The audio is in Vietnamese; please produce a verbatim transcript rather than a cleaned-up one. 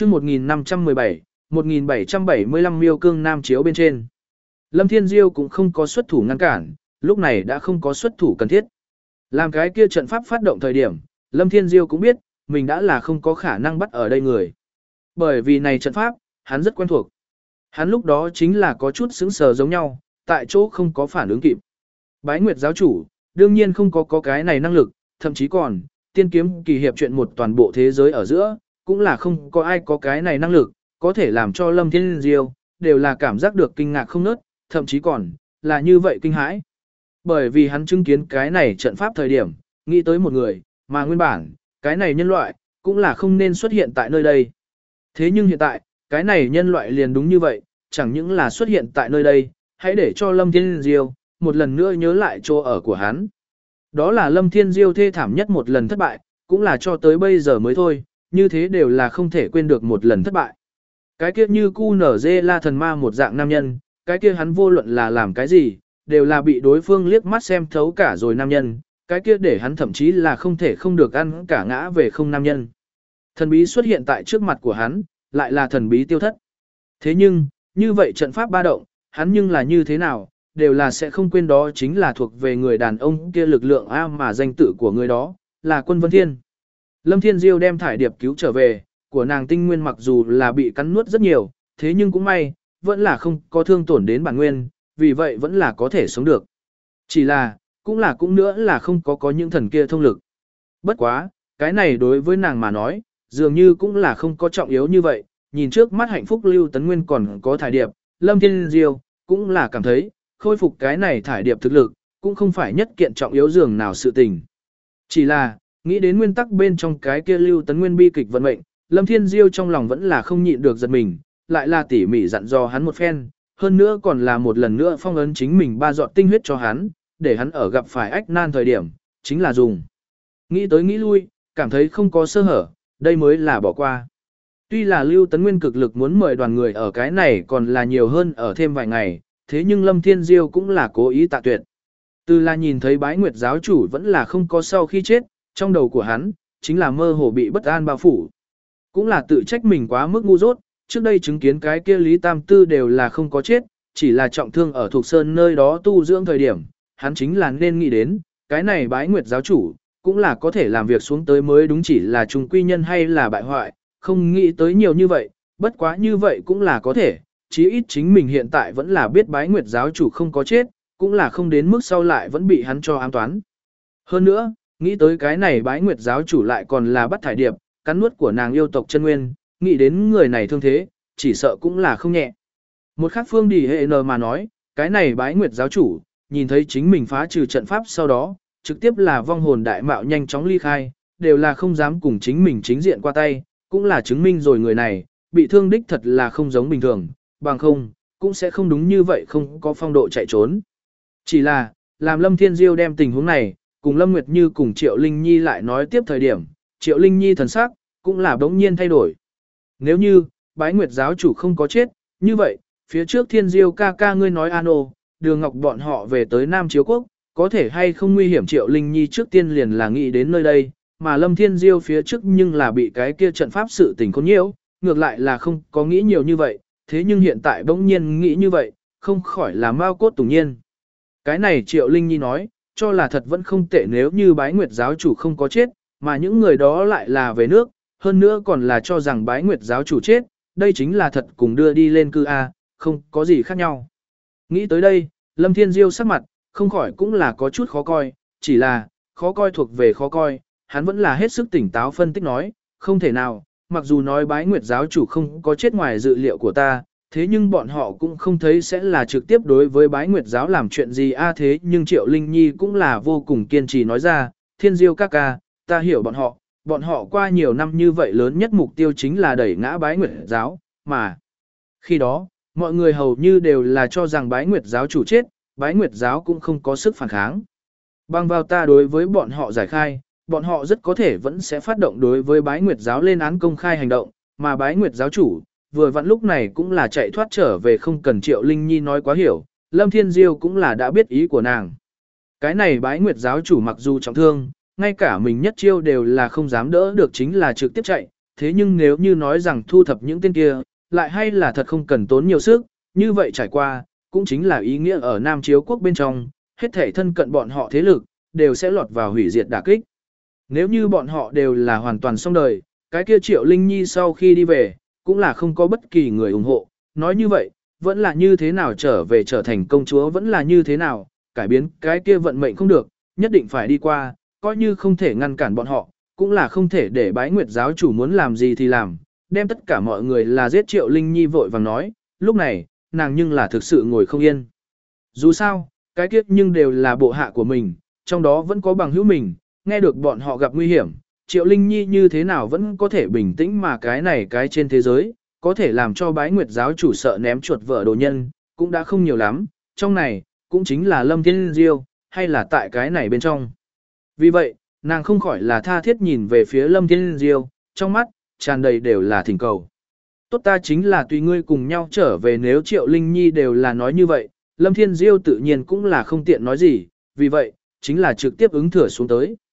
chương một nghìn năm trăm mười bảy, một nghìn bảy trăm bảy mươi lăm miêu cương nam chiếu bên trên. Lâm Thiên Diêu cũng không có xuất thủ ngăn cản, lúc này đã không có xuất thủ cần thiết. Làm cái kia trận pháp phát động thời điểm, Lâm Thiên Diêu cũng biết, mình đã là không có khả năng bắt ở đây người. Bởi vì này trận pháp, hắn rất quen thuộc. Hắn lúc đó chính là có chút sững sờ giống nhau, tại chỗ không có phản ứng kịp. Bái Nguyệt giáo chủ, đương nhiên không có có cái này năng lực, thậm chí còn, tiên kiếm kỳ hiệp chuyện một toàn bộ thế giới ở giữa, cũng là không có ai có cái này năng lực, có thể làm cho Lâm Thiên Diêu, đều là cảm giác được kinh ngạc không nớt, thậm chí còn, là như vậy kinh hãi. Bởi vì hắn chứng kiến cái này trận pháp thời điểm, nghĩ tới một người, mà nguyên bản, cái này nhân loại, cũng là không nên xuất hiện tại nơi đây. Thế nhưng hiện tại, cái này nhân loại liền đúng như vậy, chẳng những là xuất hiện tại nơi đây, hãy để cho Lâm Thiên Diêu, một lần nữa nhớ lại chỗ ở của hắn. Đó là Lâm Thiên Diêu thê thảm nhất một lần thất bại, cũng là cho tới bây giờ mới thôi, như thế đều là không thể quên được một lần thất bại. Cái kia như cu nở dê la thần ma một dạng nam nhân, cái kia hắn vô luận là làm cái gì, đều là bị đối phương liếc mắt xem thấu cả rồi nam nhân, cái kia để hắn thậm chí là không thể không được ăn cả ngã về không nam nhân. Thần bí xuất hiện tại trước mặt của hắn, lại là thần bí tiêu thất. Thế nhưng, như vậy trận pháp ba động, hắn nhưng là như thế nào, đều là sẽ không quên đó chính là thuộc về người đàn ông kia lực lượng A mà danh tự của người đó, là Quân Vân Thiên. Lâm Thiên Diêu đem thải điệp cứu trở về, của nàng tinh nguyên mặc dù là bị cắn nuốt rất nhiều, thế nhưng cũng may, vẫn là không có thương tổn đến bản nguyên, vì vậy vẫn là có thể sống được. Chỉ là, cũng là cũng nữa là không có có những thần kia thông lực. Bất quá, cái này đối với nàng mà nói, dường như cũng là không có trọng yếu như vậy, nhìn trước mắt hạnh phúc Lưu Tấn Nguyên còn có thải điệp, Lâm Thiên Diêu, cũng là cảm thấy, khôi phục cái này thải điệp thực lực, cũng không phải nhất kiện trọng yếu dường nào sự tình. Chỉ là, nghĩ đến nguyên tắc bên trong cái kia Lưu Tấn Nguyên bi kịch vận mệnh, Lâm Thiên Diêu trong lòng vẫn là không nhịn được giật mình, lại là tỉ mỉ dặn dò hắn một phen, hơn nữa còn là một lần nữa phong ấn chính mình ba giọt tinh huyết cho hắn, để hắn ở gặp phải ách nan thời điểm, chính là dùng. Nghĩ tới nghĩ lui, cảm thấy không có sơ hở, đây mới là bỏ qua. Tuy là Lưu Tấn Nguyên cực lực muốn mời đoàn người ở cái này còn là nhiều hơn ở thêm vài ngày, thế nhưng Lâm Thiên Diêu cũng là cố ý tạ tuyệt. Từ là nhìn thấy Bái Nguyệt giáo chủ vẫn là không có sau khi chết, trong đầu của hắn, chính là mơ hồ bị bất an bao phủ. Cũng là tự trách mình quá mức ngu dốt, trước đây chứng kiến cái kia Lý Tam Tư đều là không có chết, chỉ là trọng thương ở Thục Sơn nơi đó tu dưỡng thời điểm, hắn chính là nên nghĩ đến, cái này Bái Nguyệt giáo chủ, cũng là có thể làm việc xuống tới mới đúng chỉ là trùng quy nhân hay là bại hoại, không nghĩ tới nhiều như vậy, bất quá như vậy cũng là có thể, chí ít chính mình hiện tại vẫn là biết Bái Nguyệt giáo chủ không có chết, cũng là không đến mức sau lại vẫn bị hắn cho ám toán. Hơn nữa, nghĩ tới cái này Bái Nguyệt giáo chủ lại còn là bắt thải điệp, cắn nuốt của nàng yêu tộc chân nguyên, nghĩ đến người này thương thế, chỉ sợ cũng là không nhẹ. Một khác phương đi hệ nờ mà nói, cái này Bái Nguyệt giáo chủ, nhìn thấy chính mình phá trừ trận pháp sau đó, trực tiếp là vong hồn đại mạo nhanh chóng ly khai, đều là không dám cùng chính mình chính diện qua tay, cũng là chứng minh rồi người này, bị thương đích thật là không giống bình thường, bằng không, cũng sẽ không đúng như vậy không có phong độ chạy trốn. Chỉ là, làm Lâm Thiên Diêu đem tình huống này, cùng Lâm Nguyệt Như cùng Triệu Linh Nhi lại nói tiếp thời điểm, Triệu Linh Nhi thần sắc, cũng là bỗng nhiên thay đổi. Nếu như, Bái Nguyệt giáo chủ không có chết, như vậy, phía trước Thiên Diêu ca ca ngươi nói ano, Đường Ngọc bọn họ về tới Nam Chiếu Quốc, có thể hay không nguy hiểm. Triệu Linh Nhi trước tiên liền là nghĩ đến nơi đây, mà Lâm Thiên Diêu phía trước nhưng là bị cái kia trận pháp sự tình khốn nhiễu, ngược lại là không có nghĩ nhiều như vậy, thế nhưng hiện tại bỗng nhiên nghĩ như vậy, không khỏi là mau cốt tủng nhiên. Cái này Triệu Linh Nhi nói, cho là thật vẫn không tệ nếu như Bái Nguyệt giáo chủ không có chết, mà những người đó lại là về nước, hơn nữa còn là cho rằng Bái Nguyệt giáo chủ chết, đây chính là thật cùng đưa đi lên cư A, không có gì khác nhau. Nghĩ tới đây, Lâm Thiên Diêu sắc mặt, không khỏi cũng là có chút khó coi, chỉ là, khó coi thuộc về khó coi, hắn vẫn là hết sức tỉnh táo phân tích nói, không thể nào, mặc dù nói Bái Nguyệt giáo chủ không có chết ngoài dự liệu của ta, thế nhưng bọn họ cũng không thấy sẽ là trực tiếp đối với Bái Nguyệt giáo làm chuyện gì a thế nhưng Triệu Linh Nhi cũng là vô cùng kiên trì nói ra, Thiên Diêu ca ca, ta hiểu bọn họ, bọn họ qua nhiều năm như vậy lớn nhất mục tiêu chính là đẩy ngã Bái Nguyệt giáo, mà khi đó, mọi người hầu như đều là cho rằng Bái Nguyệt giáo chủ chết, Bái Nguyệt giáo cũng không có sức phản kháng. Bằng vào ta đối với bọn họ giải khai, bọn họ rất có thể vẫn sẽ phát động đối với Bái Nguyệt giáo lên án công khai hành động, mà Bái Nguyệt giáo chủ, vừa vặn lúc này cũng là chạy thoát trở về không cần Triệu Linh Nhi nói quá hiểu, Lâm Thiên Diêu cũng là đã biết ý của nàng. Cái này Bái Nguyệt giáo chủ mặc dù trọng thương, ngay cả mình nhất chiêu đều là không dám đỡ được chính là trực tiếp chạy, thế nhưng nếu như nói rằng thu thập những tên kia, lại hay là thật không cần tốn nhiều sức, như vậy trải qua, cũng chính là ý nghĩa ở Nam Chiếu quốc bên trong, hết thể thân cận bọn họ thế lực, đều sẽ lọt vào hủy diệt đả kích. Nếu như bọn họ đều là hoàn toàn xong đời, cái kia Triệu Linh Nhi sau khi đi về, cũng là không có bất kỳ người ủng hộ, nói như vậy, vẫn là như thế nào trở về trở thành công chúa vẫn là như thế nào, cải biến cái kia vận mệnh không được, nhất định phải đi qua, coi như không thể ngăn cản bọn họ, cũng là không thể để Bái Nguyệt giáo chủ muốn làm gì thì làm, đem tất cả mọi người là giết Triệu Linh Nhi vội vàng nói, lúc này, nàng nhưng là thực sự ngồi không yên. Dù sao, cái kiếp nhưng đều là bộ hạ của mình, trong đó vẫn có bằng hữu mình, nghe được bọn họ gặp nguy hiểm, Triệu Linh Nhi như thế nào vẫn có thể bình tĩnh mà cái này cái trên thế giới, có thể làm cho Bái Nguyệt giáo chủ sợ ném chuột vợ đồ nhân, cũng đã không nhiều lắm, trong này, cũng chính là Lâm Thiên Diêu, hay là tại cái này bên trong. Vì vậy, nàng không khỏi là tha thiết nhìn về phía Lâm Thiên Diêu, trong mắt, tràn đầy đều là thỉnh cầu. Tốt ta chính là tùy ngươi cùng nhau trở về nếu Triệu Linh Nhi đều là nói như vậy, Lâm Thiên Diêu tự nhiên cũng là không tiện nói gì, vì vậy, chính là trực tiếp ứng thừa xuống tới.